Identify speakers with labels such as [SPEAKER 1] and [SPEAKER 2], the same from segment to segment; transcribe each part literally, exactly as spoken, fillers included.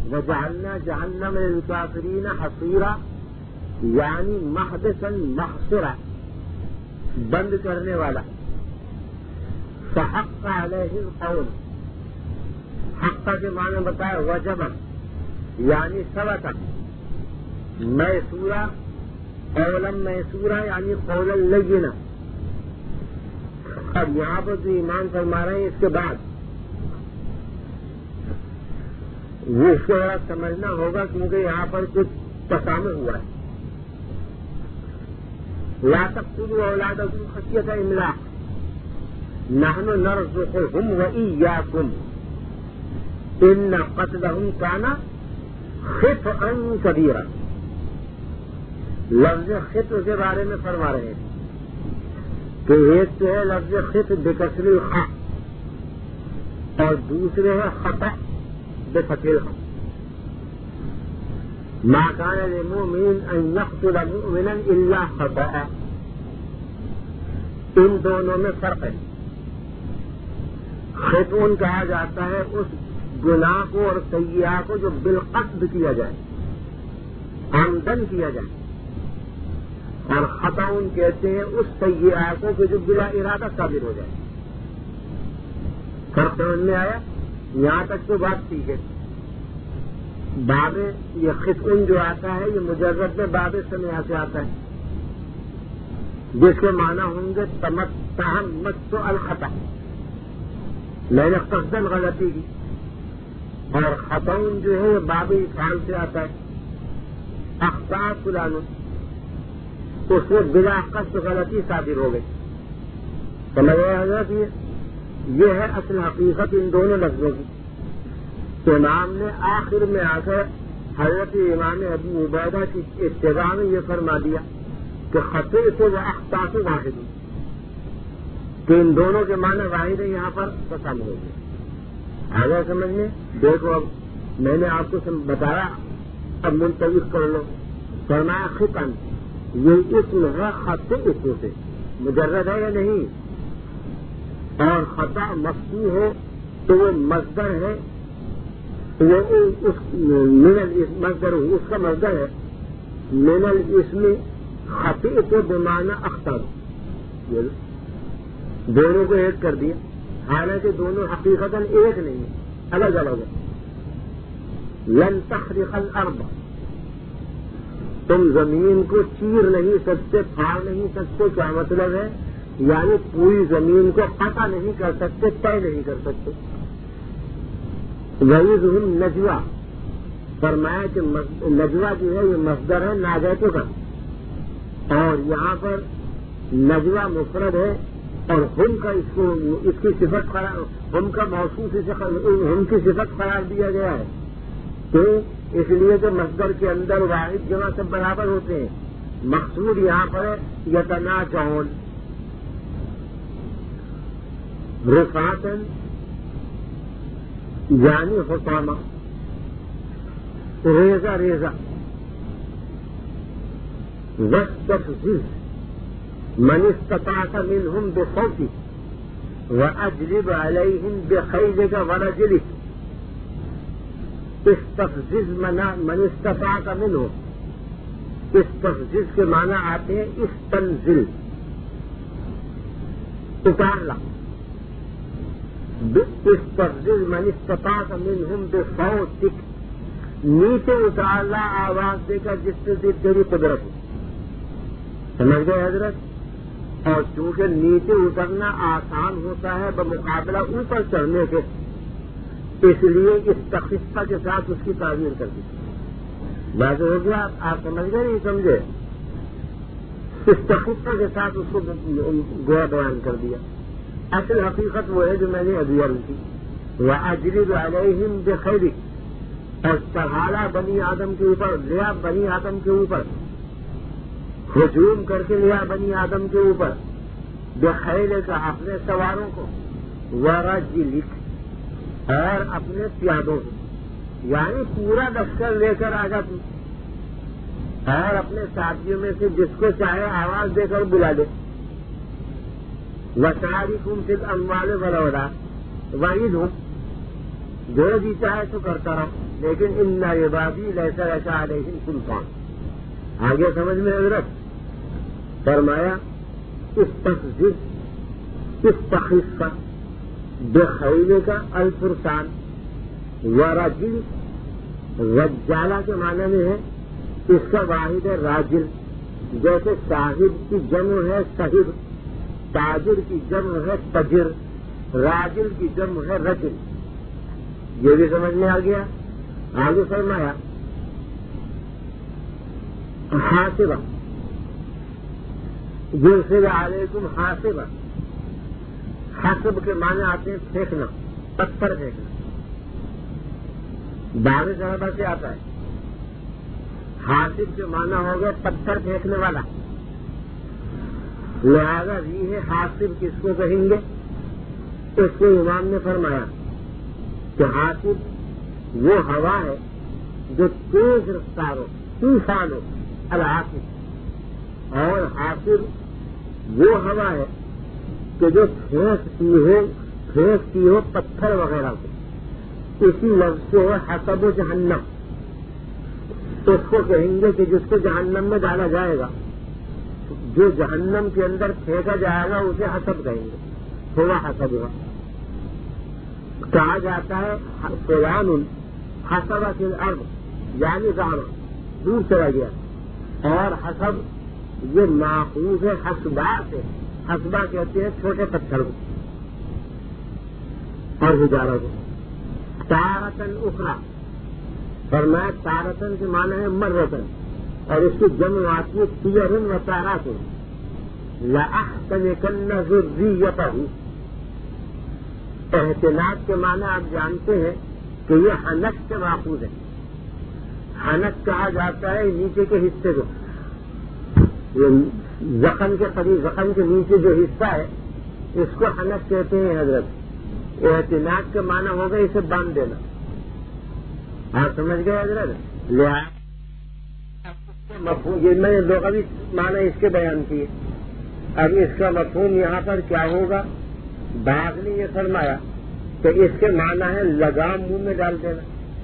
[SPEAKER 1] وجعلنا جہنم للکافرین حصیرا یعنی محبسا محصورا بند کرنے والا. فحق علیہ القول حق کے معنی بتایا وجب یعنی ثبت میسورا قولا میسورا یعنی قولا لینا. اب یہاں پر جو ایمان فرما رہے ہیں اس کے بعد وہ اس کو ذرا سمجھنا ہوگا کیونکہ یہاں پر کچھ تسامح ہوا ہے. لا تقتلوا اولادکم خشیۃ املاق نحن نرزقهم وإياكم ان قتلهم كان خطئا كبيرا. لفظ خطء کے بارے میں فرما رہے ہیں کہ ایک تو ہے لفظ خطء بکسر الخاء اور دوسرے ہے خطأ بفتح الخاء. ما كان للمؤمن ان يقتل مؤمنا الا خطأ. ان دونوں میں فرق ہے. خطأ کہا جاتا ہے اس گناہ کو اور سیئہ کو جو بالقصد کیا جائے عمدن کیا جائے اور خطأ کہتے ہیں اس سیئہ کو کہ جو بلا ارادہ صادر ہو جائے. فرق سمجھ میں آیا؟ یہاں تک تو بات ٹھیک ہے. باب یہ خطأ جو آتا ہے یہ مجرد میں باب سمع سے آتا ہے جس کے معنی ہوں گے تہمت الخطأ میں نے قصداً غلطی کی. اور خطأ جو ہے یہ باب افعال سے آتا ہے. اخطاء فلان اس سے بلا قصد غلطی صادر ہو گئی. سمجھ رہے حضرت یہ ہے اصل حقیقت ان دونوں لفظوں کی. تو امام نے آخر میں آ کر حضرت امام ابو عبیدہ کی ابتدا میں یہ فرما دیا کہ خطأ و اخطاء واحد کہ ان دونوں کے معنی واحد ہیں. یہاں پر قسم ہو گئی. آگے سمجھ میں دیکھو اب میں نے آپ کو بتایا اب منتخب کر لو. فرمایا خطأ یہ اسم ہے خطأ اسم سے مجرد ہے یا نہیں. اور خطأ مفتوح ہو تو وہ مصدر ہے وہ اس من مصدر اس کا مصدر ہے من الاسم خطأ تو بمعنی اخطاء. دونوں کو ایک کر دیا حالانکہ دونوں حقیقتاً ایک نہیں الگ الگ ہے. لن تخرق الارض تم زمین کو چیر نہیں سکتے پھاڑ نہیں سکتے. کیا مطلب ہے؟ یعنی پوری زمین کو قطع نہیں کر سکتے طے نہیں کر سکتے. وعیدہم نجوا فرمایا کہ نجوا جو ہے یہ مصدر ہے ناجیتوں کا اور یہاں پر نجوا مفرد ہے اور ہم کا اس کو اس کی صفت قرار ہم کا موصوف ہم کی صفت قرار دیا گیا ہے. تو اس لیے کہ مصدر کے اندر واحد جمع سب برابر ہوتے ہیں. مقصود یہاں پر یتناجعون رفعتاً یعنی حطامہ ریزہ ریزہ واستفزز من استطاعت منهم بصوتك واجلب عليهم بخيلك ورجلك. استفزز من استطاعت منهم استفزز کے معنی آتے ہیں استنزل اتار لا. استفزز من استطاعت منهم بصوتك نیچے اتار لا آواز دے کر جس سے تیری قدرت ہو. سمجھ گئے حضرت؟ اور چونکہ نیچے اترنا آسان ہوتا ہے بمقابلہ اوپر چڑھنے کے اس لیے اس تخصیصہ کے ساتھ اس کی تعبیر کر دی. بات ہو گیا آپ سمجھ گئے نہیں سمجھے؟ اس تخصیصہ کے ساتھ اس کو گویا بیان کر دیا. اصل حقیقت وہ ہے جو میں نے ابھی عرض کی. وَأَجْلِبْ عَلَيْهِمْ بِخَيْلِكَ اور چڑھالا بنی آدم کے اوپر لیا بنی آدم کے اوپر ہجوم کر کے لیا بنی آدم کے اوپر بِخَيْلِكَ اپنے سواروں کو وَرَجِلِكَ اور اپنے پیادوں کو یعنی پورا لشکر لے کر آ جا تو اور اپنے ساتھیوں میں سے جس کو چاہے آواز دے کر بلا دے. وَشَارِكُمْ فِي الْأَمْوَالِ وَالْأَوْلَادِ وَعِدْهُمْ جو جی چاہے تو کرتا رہو. لیکن ان عبادی لیس لک علیہم سلطان. آگے سمجھ میں حضرت فرمایا استخذ استخف بخیلک الفرسان ورجل. رجالہ کے معنی میں ہے اس کا واحد ہے راجل. جیسے صاحب کی جمع ہے صاحب، تاجر کی جمع ہے تجر، راجل کی جمع ہے رجل. یہ بھی سمجھ میں آ گیا. آگے فرمایا حاسبہ یرسل علیکم حاسبہ. حسب کے معنی آتے ہیں پھینکنا، پتھر پھینکنا. باب صحابہ سے آتا ہے. حاسب کے معنی ہو گیا پتھر پھینکنے والا. لہذا یہ ہے حاسب کس کو کہیں گے؟ اس کو امام نے فرمایا کہ حاسب وہ ہوا ہے جو تیز رفتار ہو، طوفان ہو، الحاسب. اور حاسب وہ ہوا ہے کہ جو پھینکتی ہو پھینکتی ہو پتھر وغیرہ کو. اسی لفظ سے ہے حسب و جہنم. اس کو کہیں گے کہ جس کو جہنم میں ڈالا جائے گا، جو جہنم کے اندر پھینکا جائے گا اسے حسب کہیں گے. تھوڑا حسب ہوا. کہا جاتا ہے فلان حسب فی الارض یعنی زعما، دور چلا گیا. اور حسب یہ ماخوذ ہے حسبہ سے. حسبہ کہتے ہیں چھوٹے پتھر کو اور حجارہ کو. تارتن اخرى فرمایا تارتن کے معنی ہے مرتن، اور اس کی جمع آتی ہے تیرن و تاراتن. لأحتنکن ذریتہ. احتناک کے معنی آپ جانتے ہیں کہ یہ حنک سے ماخوذ ہے. حنک کہا جاتا ہے نیچے کے حصے کو. یہ زخم کے قریب، زخم کے نیچے جو حصہ ہے اس کو حنک کہتے ہیں حضرت. احتناک کا معنی ہوگا اسے باندھ دینا. آپ سمجھ گئے حضرت؟ مفہوم یہ میں نے لغوی معنی اس کے بیان کیے. اب اس کا مفہوم یہاں پر کیا ہوگا؟ باغ نے یہ فرمایا کہ اس کے معنی ہے لگام منہ میں ڈال دینا.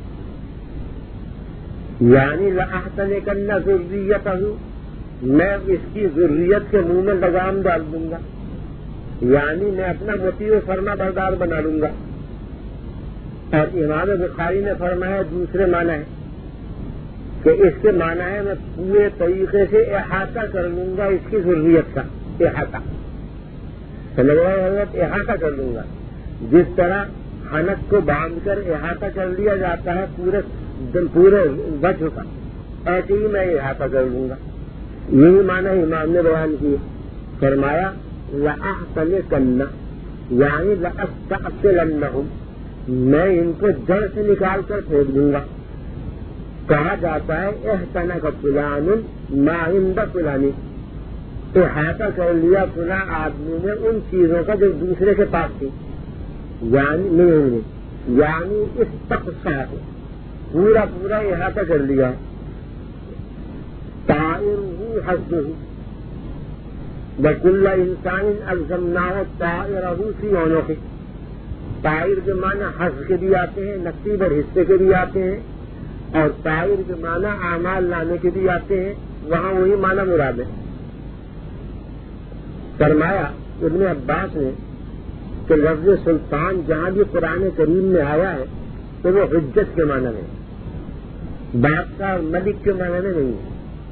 [SPEAKER 1] یعنی لأحتنکن ذریتہ، میں اس کی ذریت کے منہ میں لگام ڈال دوں گا. یعنی میں اپنا مطیع و فرما بردار بنا لوں گا. اور امام بخاری نے فرمایا دوسرے معنی ہے کہ اس کے معنی ہے میں پورے طریقے سے احاطہ کر لوں گا اس کی ضروریت کا. احاطہ سمجھ رہے حضرت؟ احاطہ کر لوں گا. جس طرح حنک کو باندھ کر احاطہ کر لیا جاتا ہے پورے پورے وجہ کا، ایسے ہی میں احاطہ کر لوں گا. یہی معنی امام نے بیان کیے. فرمایا لأحتنکن یعنی لأستأصلنہم، میں ان کو جڑ سے نکال کر پھینک دوں گا. کہا جاتا ہے احتنک فلان ما عند فلانی، احاطہ کر لیا فلاں آدمی نے ان چیزوں کا جو دوسرے کے پاس تھی. یعنی نہیں یعنی استقصا ہے، پورا پورا احاطہ کر لیا. طائرہ حظہ وکل انسان الزمناہ طائرہ فی عنقہ. طائر کے معنی حظ کے بھی آتے ہیں، نصیب اور حصے کے بھی آتے ہیں، اور طائر کے معنی اعمال لانے کے بھی آتے ہیں. وہاں وہی معنی مراد ہے. فرمایا ابن عباس نے کہ لفظ سلطان جہاں بھی قرآن کریم میں آیا ہے تو وہ حجت کے معنی میں، بادشاہ اور ملک کے معنی میں نہیں ہے.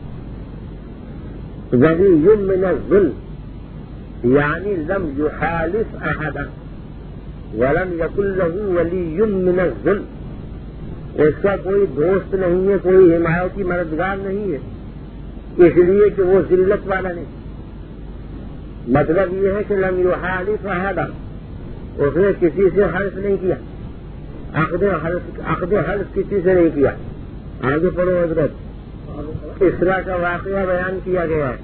[SPEAKER 1] ولی من الظلم یعنی لم یخالف احدا ولم یکن له ولی من الظلم، اس کا کوئی دوست نہیں ہے، کوئی حمایتی مددگار نہیں ہے، اس لیے کہ وہ ذلت والا نہیں. مطلب یہ ہے کہ لم یخالف احدا، اس نے کسی سے حلف نہیں کیا، عقد حلف عقد حلف کسی سے نہیں کیا. آگے پڑھو حضرت. اسرا کا واقعہ بیان کیا گیا ہے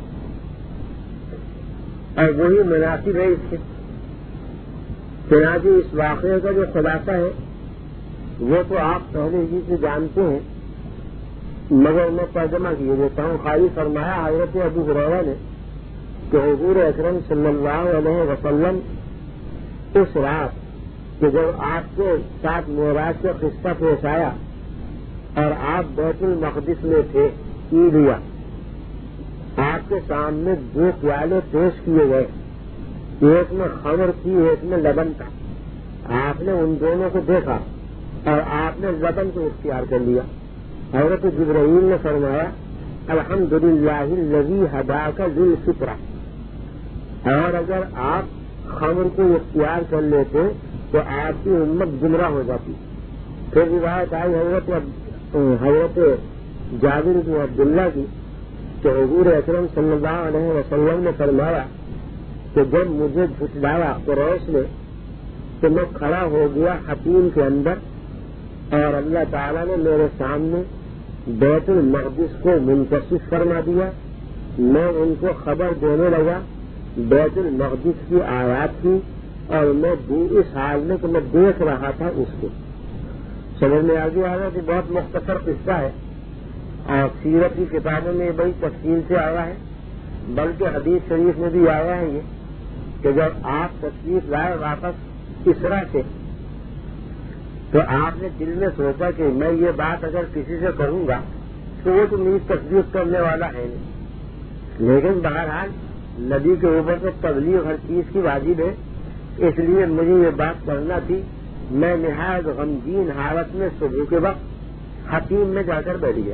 [SPEAKER 1] اور وہی مناسب ہے اس سے. چنانچہ اس واقعے کا جو خلاصہ ہے وہ تو آپ پہلے ہی سے جانتے ہیں، مگر میں ترجمہ کیے دیتا ہوں. خالی فرمایا حضرت ابو ہریرہ نے کہ حضور اکرم صلی اللہ علیہ وسلم اس رات کہ جب آپ کے ساتھ معراج کا قصہ پیش آیا اور آپ بیت المقدس میں تھے، عید ہوا، آپ کے سامنے دو پیالے پیش کیے گئے، ایک میں خمر تھی ایک میں لبن تھا، آپ نے ان دونوں کو دیکھا اور آپ نے لبن کو اختیار کر لیا۔ حضرت جبرائیل نے فرمایا الحمدللہ الذی ہداک للفطرہ، اور اگر آپ خمر کو اختیار کر لیتے تو آپ کی امت گمراہ ہو جاتی۔ پھر روایت آئی حضرت حضرت جابر بن عبداللہ کی کہ حضور اکرم صلی اللہ علیہ وسلم نے فرمایا کہ جب مجھے جھٹلایا قریش نے تو میں کھڑا ہو گیا حتیم کے اندر، اور اللہ تعالیٰ نے میرے سامنے بیت المقدس کو منکشف فرما دیا۔ میں ان کو خبر دینے لگا بیت المقدس کی آیات کی، اور میں اس حال میں کہ میں دیکھ رہا تھا اس کو۔ سمجھ میں آ گیا ہے کہ بہت مختصر قصہ ہے، اور سیرت کی کتابوں میں بڑی تفصیل سے آیا ہے، بلکہ حدیث شریف میں بھی آیا ہے یہ کہ جب آپ تشریف لائے واپس اسرا سے تو آپ نے دل میں سوچا کہ میں یہ بات اگر کسی سے کہوں گا تو وہ تو میری تصدیق کرنے والا ہے نہیں، لیکن بہرحال نبی کے اوپر تو تبلیغ ہر چیز کی واجب ہے، اس لیے مجھے یہ بات کرنا تھی۔ میں نہایت غمگین حالت میں صبح کے وقت حتیم میں جا کر بیٹھ گیا۔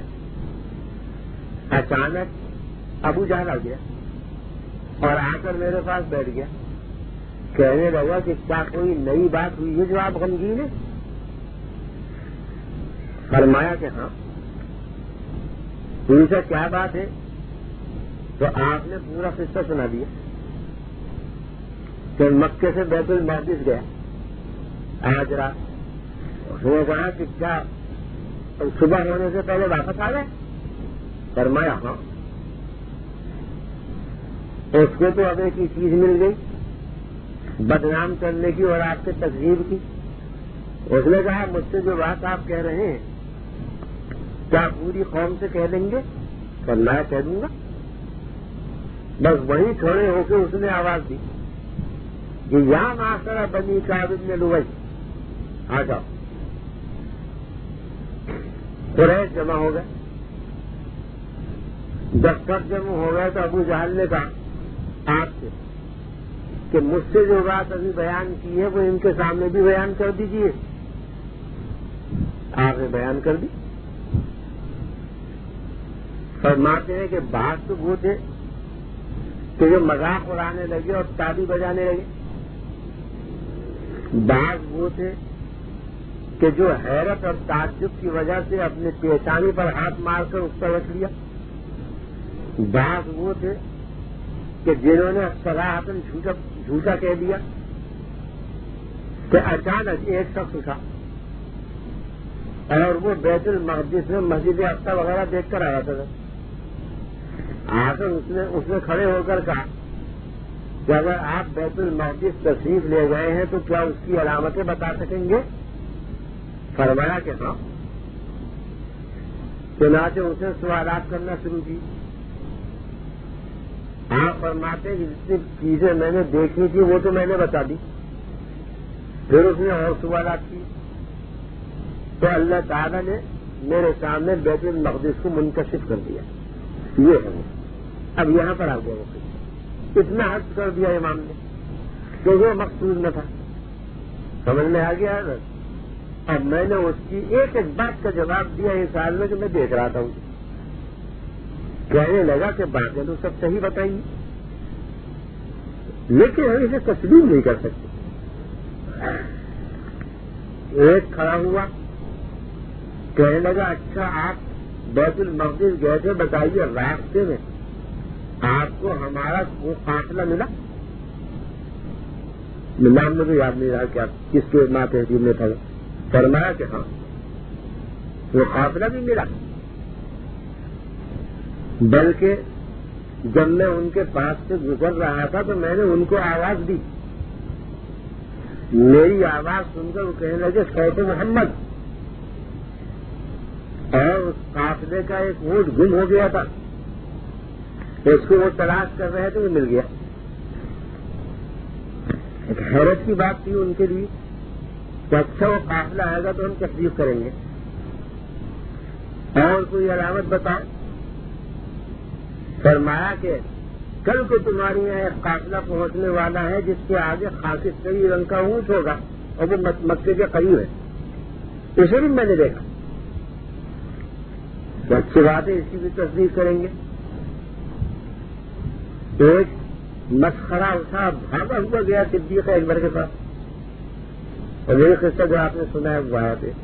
[SPEAKER 1] اچانک ابو جہل آ گیا اور آ کر میرے پاس بیٹھ گیا، کہنے لگا کہ کیا کوئی نئی بات ہوئی ہے جو آپ غمگین ہیں؟ فرمایا کہ ہاں۔ پوچھا کیا بات ہے؟ تو آپ نے پورا قصہ سنا دیا کہ مکے سے بیت المقدس گیا آج رات۔ اس نے کہا کہ کیا صبح ہونے سے پہلے واپس آ گئے؟ فرمایا ہاں۔ اس کو تو اب ایک ہی چیز مل گئی بدنام کرنے کی اور آپ کے تقسیم کی۔ اس نے کہا مجھ سے جو بات آپ کہہ رہے ہیں کیا پوری قوم سے کہہ دیں گے؟ فرمایا کہہ دوں گا۔ بس وہیں کھڑے ہو کے اس نے آواز دی کہ یا معاشر بنی کعب بن لؤی، آ جاؤ۔ قریش جمع ہو گئے، جب تک جمع ہو گئے تو ابو جہل نے کہا آپ سے کہ مجھ سے جو بات ابھی بیان کی ہے وہ ان کے سامنے بھی بیان کر دیجیے۔ آپ نے بیان کر دی۔ فرماتے ہیں کہ بات تو وہ تھے کہ جو مذاق اڑانے لگے اور تالی بجانے لگے، بعض وہ تھے کہ جو حیرت اور تعجب کی وجہ سے اپنے پیشانی پر ہاتھ مار کر اس پر رکھ لیا، بعض وہ تھے کہ جنہوں نے صراحتاً جھوٹا جھوٹا کہہ دیا کہ اچانک ایک شخص اٹھا اور وہ بیت المقدس میں مسجد اقصی وغیرہ دیکھ کر آیا تھا، آ کر اس نے اس نے کھڑے ہو کر کہا کہ اگر آپ بیت المقدس تشریف لے گئے ہیں تو کیا اس کی علامتیں بتا سکیں گے؟ فرمایا کہ ہاں۔ چنانچہ اسے سوالات کرنا شروع کی۔ آپ فرماتے ہیں کہ جتنی چیزیں میں نے دیکھی تھی وہ تو میں نے بتا دی۔ پھر اس نے اور سوالات کی تو اللہ تعالیٰ نے میرے سامنے بیت المقدس کو منکشف کر دیا۔ یہ ہے وہ۔ اب یہاں پر آ گیا وہ، اتنا حد کر دیا امام نے کیونکہ وہ مقصود نہ تھا۔ سمجھ میں آ گیا ہے۔ اب میں نے اس کی ایک ایک بات کا جواب دیا اس حال میں کہ میں دیکھ رہا تھا اسے۔ کہنے لگا کہ باتیں تو سب صحیح بتائیے لیکن ہم اسے تسلیم نہیں کر سکتے۔ ایک کھڑا ہوا کہنے لگا اچھا آپ بیت المقدس گئے تھے، بتائیے راستے میں آپ کو ہمارا وہ قافلہ ملا؟ نام میں تو یاد نہیں رہا کہ آپ کس کے ماں تحصیل میں تھا۔ فرمایا کہ ہاں وہ قافلہ بھی ملا، بلکہ جب میں ان کے پاس سے گزر رہا تھا تو میں نے ان کو آواز دی، میری آواز سن کر وہ کہنے لگے سیف محمد، اور اس قافلے کا ایک اونٹ گم ہو گیا تھا، اس کو وہ تلاش کر رہے تھے، وہ مل گیا۔ ایک حیرت کی بات تھی ان کے لیے کہ اچھا وہ قافلہ آئے گا تو ہم تصدیق کریں گے۔ اور کوئی علامت بتاؤ؟ فرمایا کہ کل کو تمہاری یہاں ایک قافلہ پہنچنے والا ہے جس کے آگے خاص کئی رنگ کا اونٹ ہوگا اور وہ مکے کے قریب ہے، اسے بھی میں نے دیکھا. تو اچھی بات ہے، اس کی بھی تصدیق کریں گے. ایک مسخرہ اٹھا بھاگا ہوا گیا صدیق اکبر کے پاس، اور یہ قصہ جو آپ نے سنا ہے وہ آیا تھے.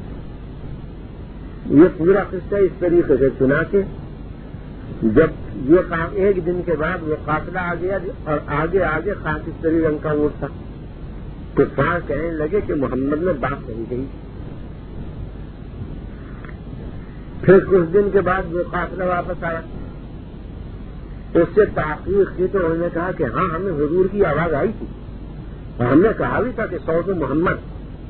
[SPEAKER 1] یہ پورا قصہ اس طریقے سے سنا کہ جب یہ کام ایک دن کے بعد وہ قافلہ آ گیا اور آگے آگے خاکستری رنگ کا اونٹ تھا، تو فار کہنے لگے کہ محمد نے بات کہی گئی. پھر کچھ دن کے بعد وہ قافلہ واپس آیا، اس سے تحقیق کی تو انہوں نے کہا کہ ہاں ہمیں حضور کی آواز آئی تھی اور ہم نے کہا بھی تھا کہ صوت محمد.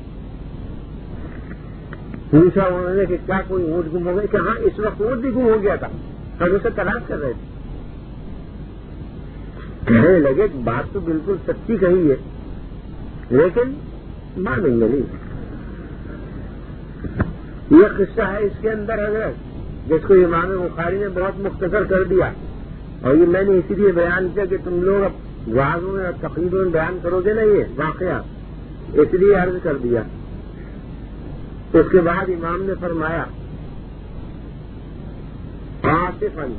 [SPEAKER 1] پوچھا انہوں نے کہ کیا کوئی اونٹ گم ہو گیا؟ کہ ہاں اس وقت اونٹ بھی گم ہو گیا تھا، ہم اسے تلاش کر رہے تھے. کہنے لگے کہ بات تو بالکل سچی کہی ہے لیکن مانیں گے نہیں. یہ قصہ ہے اس کے اندر حضرت، جس کو امام بخاری نے بہت مختصر کر دیا، اور یہ میں نے اسی لیے بیان کیا کہ تم لوگ اب وعظوں میں اور تقریروں میں بیان کرو گے نا یہ واقعہ، اس لیے عرض کر دیا. اس کے بعد امام نے فرمایا آصفاً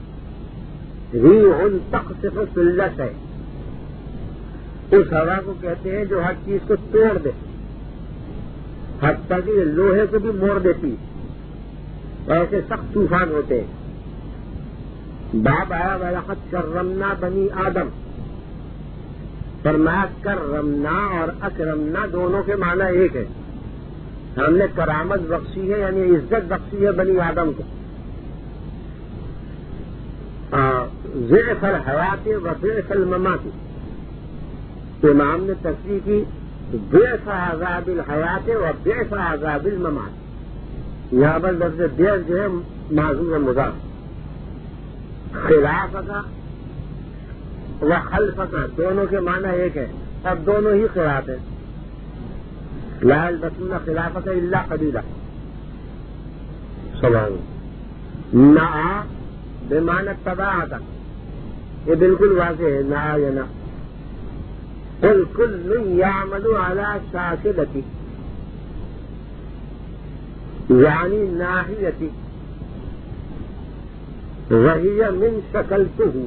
[SPEAKER 1] ریح تقصف سلت ہے، اس ہوا کو کہتے ہیں جو ہر چیز کو توڑ دے، حتیٰ کہ لوہے کو بھی موڑ دیتی، ایسے سخت طوفان ہوتے ہیں. باب آیا وَلَقَدْ كَرَّمْنَا بنی آدم، فرمایا کرمنا اور اکرمنا دونوں کے معنی ایک ہے. ہم نے کرامت بخشی ہے یعنی عزت بخشی ہے بنی آدم کو. ضعف الحیات و ضعف الممات، امام نے تصریح کی ضعف عذاب الحیات و ضعف عذاب الممات. یہاں پر لفظ ضعف جو ہے معذور مضاف، خلاف کا و خلف کا دونوں کے معنی ایک ہے اور دونوں ہی خلاف ہیں. لا يلبسون خلافك الا قليلا. سلام نہ بمعنی تباعت، یہ بالکل واضح ہے نہ یا نہ. قل كل يعمل على شاكلته یعنی ناحیتی وهي من شکلته.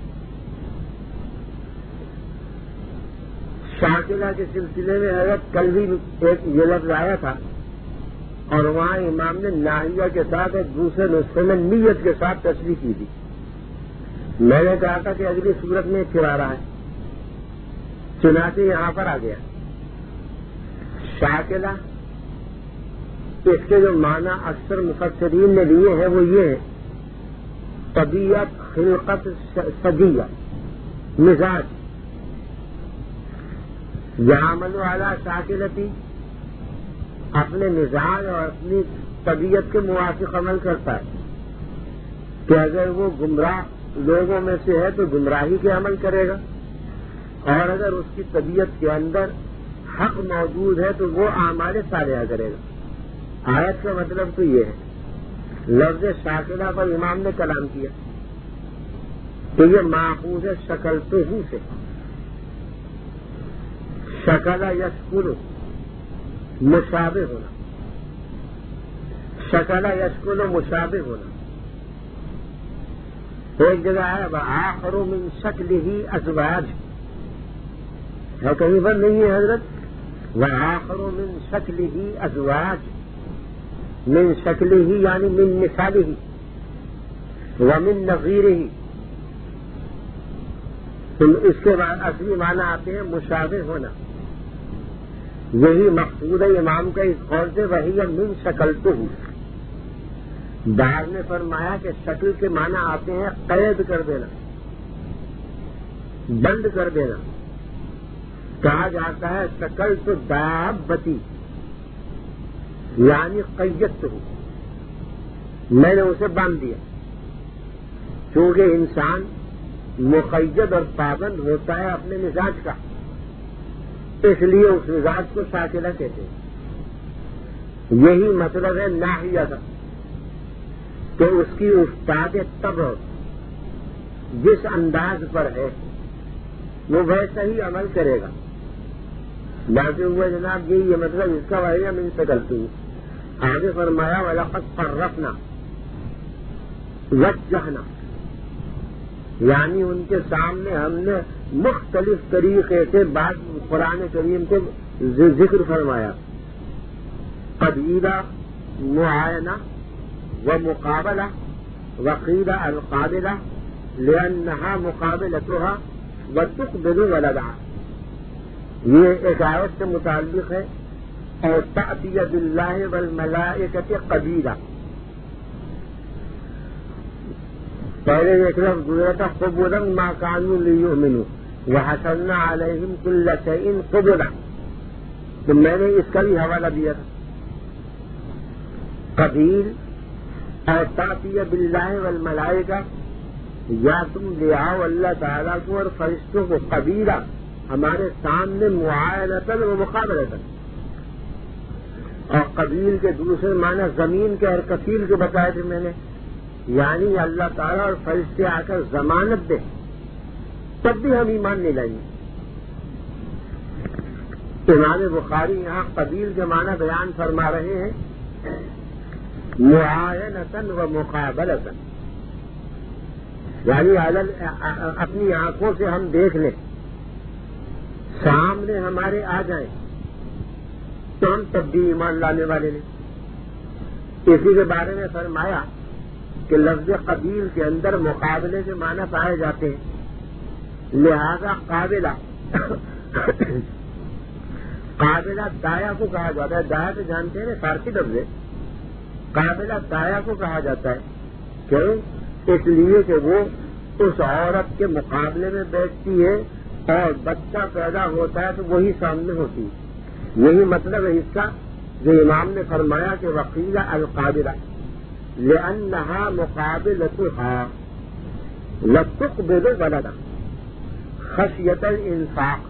[SPEAKER 1] شاکلہ کے سلسلے میں حضرت کل بھی ایک یہ لفظ آیا تھا، اور وہاں امام نے ناحیہ کے ساتھ ایک دوسرے نسخے میں نیت کے ساتھ تصریح کی تھی. میں نے کہا تھا کہ اگلی صورت میں پھر آ رہا ہے، چنانچہ یہاں پر آ گیا. شاکلہ اس کے جو معنی اکثر مفسرین نے لیے ہیں وہ یہ ہے طبیعت، خلقت، سجیہ، مزاج. یعمل علی شاکلتی اپنے مزاج اور اپنی طبیعت کے موافق عمل کرتا ہے کہ اگر وہ گمراہ لوگوں میں سے ہے تو گمراہی کے عمل کرے گا، اور اگر اس کی طبیعت کے اندر حق موجود ہے تو وہ اعمال صالحہ کرے گا. آیت کا مطلب تو یہ ہے. لفظ شاکلہ پر امام نے کلام کیا تو یہ ماخوذ ہے شکل تو ہی سے. شکل یشکل مشابہ ہونا، شکل یشکل مشابہ ہونا. ایک جگہ ہے وآخر من شکلہ ازواج، ہے کہیں پر نہیں ہے حضرت. وآخر من شکلہ ازواج، من شکلہ یعنی من مثالہ ومن نظیرہ. اس کے بعد اصلی معنی آتے ہیں مشابہ ہونا. یہی مقصود ہے امام کا اس قول سے، وہی من شکلتہ. بعد نے فرمایا کہ شکل کے معنی آتے ہیں قید کر دینا، بند کر دینا. کہا جاتا ہے شکل تو دابتی یعنی قیدت ہو، میں نے اسے باندھ دیا. چونکہ انسان مقید اور پابند ہوتا ہے اپنے مزاج کا، اس لیے اس مزاج کو شاکلہ کہتے ہیں. یہی مطلب ہے ناحیہ کا. تو اس کی استاد طبع جس انداز پر ہے وہ ویسا ہی عمل کرے گا. باقی ہوئے جناب یہ مطلب اس کا وحی ہم ان سے کرتی ہوں. آگے فرمایا وَلَقَدْ صَرَّفْنَا وَجَّهْنَا، یعنی ان کے سامنے ہم نے مختلف طریقے سے بعض قرآن کریم کے ذکر فرمایا. قبیلہ، معائنہ و مقابلہ، وقیل القابلہ لأنہا مقابلتها وتقبل ولدہا. یہ ایک آیت سے متعلق ہے. اور تأتی باللہ والملائکۃ قبیلہ، پہلے ایک لفظ گزرا تھا قبلا ما كانوا ليؤمنوا وحشرنا علیہم کل شیء قبلا، تو میں نے اس کا بھی حوالہ دیا تھا. قبیل اور تأتی باللہ والملائکہ، یا تم لے آؤ اللہ تعالیٰ کو اور فرشتوں کو قبیلہ ہمارے سامنے معاینتاً و مقابلتاً. اور قبیل کے دوسرے معنی زمین کے اور کفیل کے بتائے تھے میں نے، یعنی اللہ تعالیٰ اور فرشتے آ کر ضمانت دے تب بھی ہم ایمان نہیں لائیں گے. امام بخاری یہاں قبیل کے معنی بیان فرما رہے ہیں معاینتاً و مقابلتاً، یعنی اپنی آنکھوں سے ہم دیکھ لیں، سامنے ہمارے آ جائیں تو ہم تب بھی ایمان لانے والے نہیں. اسی کے بارے میں فرمایا کہ لفظ قبیل کے اندر مقابلے کے معنی پائے جاتے ہیں، لہذا قابلہ قابلہ دایا کو کہا جاتا ہے. دایا تو جانتے ہیں فارسی لفظ ہے. قابلہ دایا کو کہا جاتا ہے. کیوں؟ اس لیے کہ وہ اس عورت کے مقابلے میں بیٹھتی ہے اور بچہ پیدا ہوتا ہے تو وہی سامنے ہوتی ہے. یہی مطلب ہے اس کا جو امام نے فرمایا کہ وقیل القابلہ لأنہا مقابلتها لتقبل ولدا خشیت الانفاق.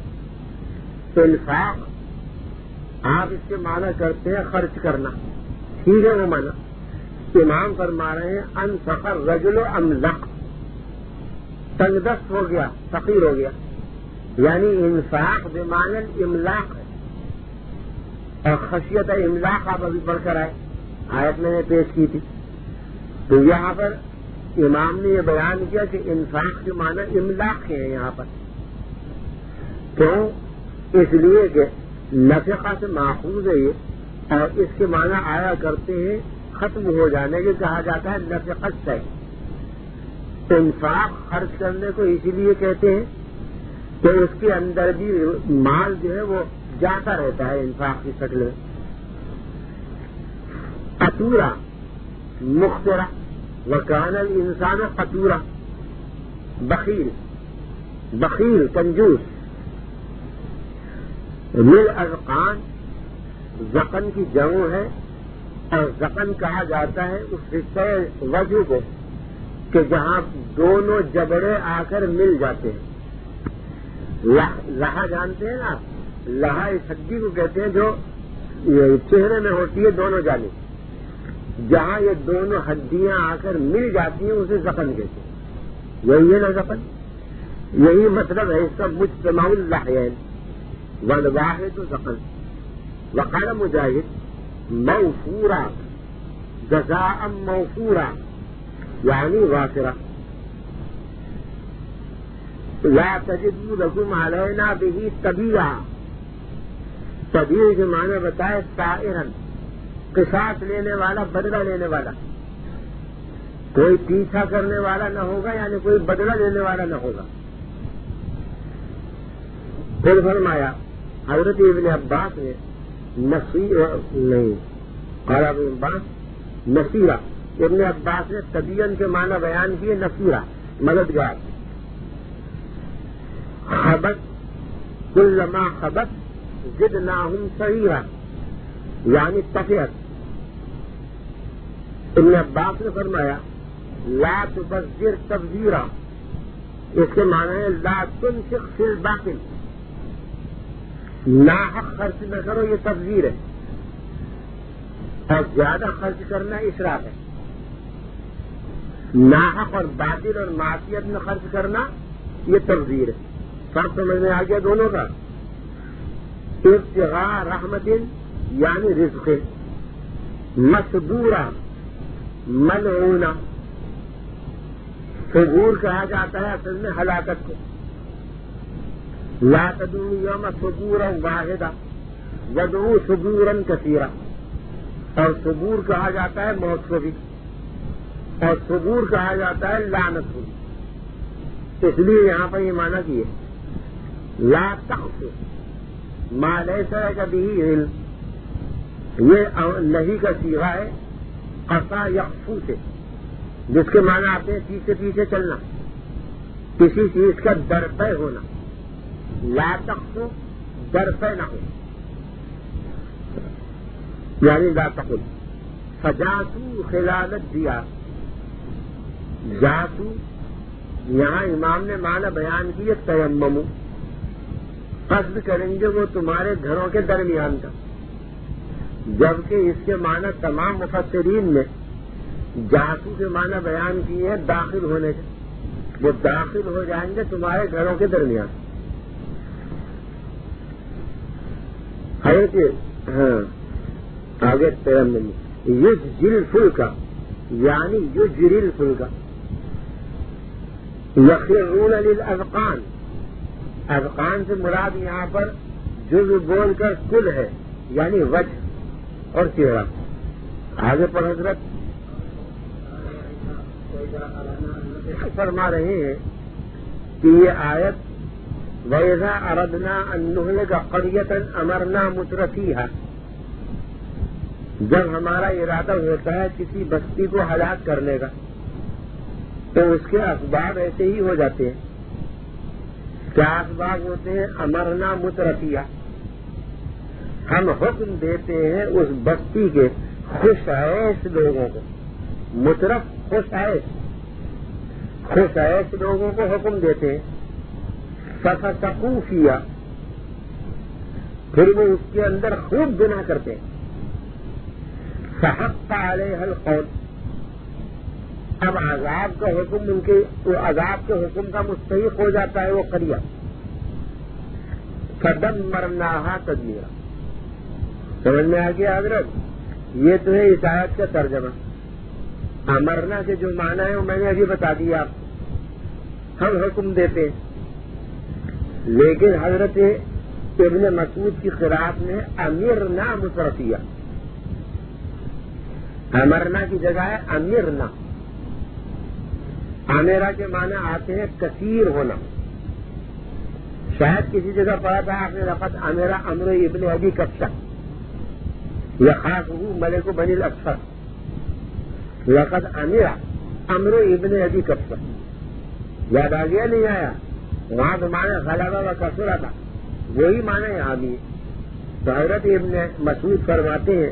[SPEAKER 1] انفاق آپ اس کے معنی کرتے ہیں خرچ کرنا، ٹھیک ہے وہ معنی. امام فرما رہے ہیں انفق الرجل املق، تنگ دست ہو گیا، فقیر ہو گیا، یعنی انفاق بمعنی املاق ہے. اور خشیت املاق آپ ابھی پڑھ کر آئے، آیت میں نے پیش کی تھی. تو یہاں پر امام نے یہ بیان کیا کہ انفاق کے معنی املاق کے ہیں یہاں پر. کیوں؟ اس لیے کہ نفقہ سے ماخوذ ہے یہ، اور اس کے معنی آیا کرتے ہیں ختم ہو جانے کے، کہا جاتا ہے نفقت سے. انفاق خرچ کرنے کو اسی لیے کہتے ہیں کہ اس کے اندر بھی مال جو ہے وہ جاتا رہتا ہے انفاق کی شکل میں. قطورہ مخترہ وکان الانسان قطورہ، بخیل بخیل کنجوس. مل ازقان زقن کی جمع ہے، اور زقن کہا جاتا ہے اس حصے وجہ کو کہ جہاں دونوں جبڑے آ کر مل جاتے ہیں. لہا جانتے ہیں آپ، لہا اس ہڈی کو کہتے ہیں جو چہرے میں ہوتی ہے دونوں جانب، جہاں یہ دونوں ہڈیاں آ کر مل جاتی ہیں اسے زقن کہتے ہیں. یہی ہے نا زقن، یہی مطلب ہے اس کا مجتمع اللحیین والواحد زقن. وقال مجاہد موفورا جزاء موفورا، یعنی وافرہ. لا تجدوا لكم علینا به تبیعا، تبیع کے معنی بتائے طائرن، قصاص لینے والا، بدلہ لینے والا. کوئی پیچھا کرنے والا نہ ہوگا، یعنی کوئی بدلہ لینے والا نہ ہوگا. پھر فرمایا حضرت ابن عباس نے نصیر نہیں اور ابن عباس نصیرہ، ابن عباس نے طبیعن کے معنی بیان کیے نصیرہ، مددگار. خبت کلما خبت زدناہم سعیرا، یعنی تفیت. ابن عباس نے فرمایا لا تبذر تبذیرا، اس کے معنی ہے لا تنفق فی الباطل، ناحق خرچ نہ کرو، یہ تبذیر ہے. اور زیادہ خرچ کرنا اسراف ہے. ناحق اور باطل اور معصیت میں خرچ کرنا یہ تبذیر ہے. فرق سمجھ میں آ گیا دونوں کا. ابتغاء رحمت یعنی رزق، مسبورہ ملعونہ. سبور کہا جاتا ہے اصل میں ہلاکت کو. لا تدعوا یوم سبورا واحدہ ودعوا سبورا کثیرا. اور سبور کہا جاتا ہے موت کو بھی، اور سبور کہا جاتا ہے لعنت کو. اس لیے یہاں پر یہ معنی کیے لا تخف ما لیس لک بہ علم. یہ نہیں کا صیغہ ہے قصا یخفو سے، جس کے معنی آتے ہیں پیچھے پیچھے چلنا، کسی چیز کا درپے ہونا. لا تخف درپے نہ ہو، یعنی لا تقل فجاسو خلال الدیار. جاسو یہاں امام نے معنی بیان کی ہے تیمم، قصد کریں گے وہ تمہارے گھروں کے درمیان کا. جبکہ اس کے معنی تمام مفسرین نے جاسو کے معنی بیان کیے ہیں داخل ہونے کے. وہ داخل ہو جائیں گے تمہارے گھروں کے درمیان. ہے کہ ہاں آگے تیمم یجری الفلک یعنی یجری الفلک. یخرون للاذقان، اذقان سے مراد یہاں پر جز بول کر کل ہے، یعنی وجہ اور چہرہ. آگے پر حضرت فرما رہے ہیں کہ یہ آیت وَإِذَا أَرَدْنَا أَن نُهْلِكَ قَرْيَةً أَمَرْنَا مُتْرَفِيهَا. جب ہمارا ارادہ ہوتا ہے کسی بستی کو ہلاک کرنے کا تو اس کے اسباب ایسے ہی ہو جاتے ہیں. کیا اسباب ہوتے ہیں؟ امرنا مترفیہ، ہم حکم دیتے ہیں اس بستی کے خوش عیش لوگوں کو. مترف خوش عیش، خوش عیش لوگوں کو حکم دیتے ہیں. فَفَسَقُوا فِيهَا، پھر وہ اس کے اندر خوب گناہ کرتے ہیں. فَحَقَّ عَلَيْهَا الْقَوْلُ، اب عذاب کا حکم ان کے عذاب کے حکم کا مستحق ہو جاتا ہے وہ قریہ. فَدَمَّرْنَاهَا تَدْمِيرًا. سمجھ میں آ گیا حضرت؟ یہ تو ہے اس آیت کا ترجمہ. امرنا کے جو معنی ہے وہ میں نے ابھی بتا دیا آپ کو. ہم حکم دیتے ہیں، لیکن حضرت ابن مسعود کی قرات میں امرنا مترفیہ، امرنا کی جگہ ہے امرنا. امیرا کے معنی آتے ہیں کثیر ہونا. شاید کسی جگہ پڑھا تھا آپ نے لفظ امیرا امر ابن ابی کبشہ، یہ خاص ہو ملک بنی الاکثر. لقد امیرا امر ابن ابی کبشہ، یاد آ گیا نہیں آیا؟ وہاں تو معنی غلبہ و کثرہ تھا، وہی معنی یہاں بھی. تو حضرت ابن مسعود فرماتے ہیں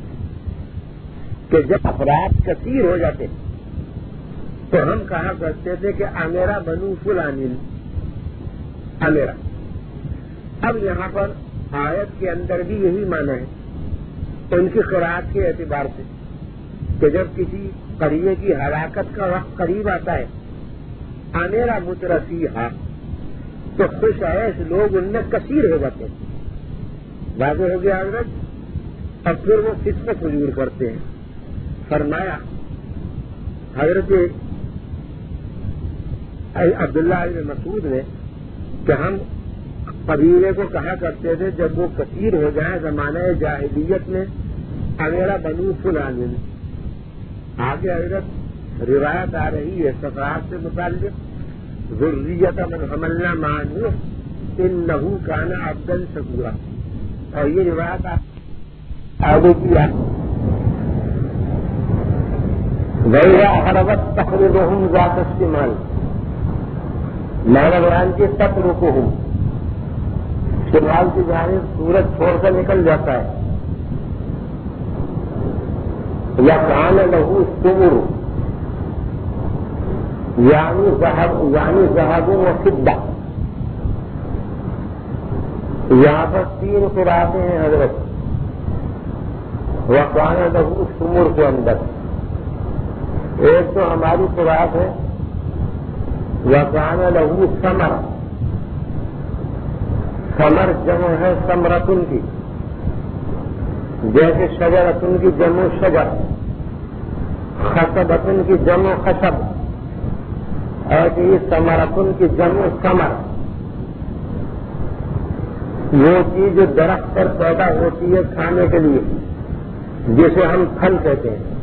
[SPEAKER 1] کہ جب افراد کثیر ہو جاتے تو ہم کہا کرتے تھے کہ امیرا بنو فلانین امیرا. اب یہاں پر آیت کے اندر بھی یہی معنی ہے ان کی قرات کے اعتبار سے کہ جب کسی قریے کی ہلاکت کا وقت قریب آتا ہے امیرا مترفیہ تو خوش عیش لوگ ان میں کثیر ہو جاتے ہیں. واضح ہو گیا حضرت؟ اور پھر وہ فسق و فجور کرتے ہیں. فرمایا حضرت عبداللہ بن مسعود نے کہ ہم قبیلے کو کہا کرتے تھے جب وہ کثیر ہو جائیں زمانہ جاہلیت میں امیرا بنو فلان. آگے حضرت روایت آ رہی ہے صفحات سے متعلق ذریۃ من حملنا مع نوح انہ کان عبدا شکورا. اور یہ روایت آگے کیا وَإِذَا أَخْرَجَتْ تَخْرِجُهُمْ ذَاتَ الشِّمَالِ، میں نے بیان کی تَتْرُكُهُمْ، شمال کی جانب سورج چھوڑ کر نکل جاتا ہے. يَكَانَ لَهُ السُّمُرُ یعنی ذهب و فضہ. یہاں پر تین قراتیں ہیں حضرت. وَكَانَ لَهُ السُّمُرُ کے اندر ایک تو ہماری خوراک ہے وَكَانَ لَهُ ثَمَرٌ، ثمر جمع ہے ثمرتن کی، جیسے شجرتن کی جمع شجر، خشبتن کی جمع خشب، ایسے ہی ثمرتن کی جمع ثمر، وہ چیز جو درخت پر پیدا ہوتی ہے کھانے کے لیے، جسے ہم پھل کہتے ہیں،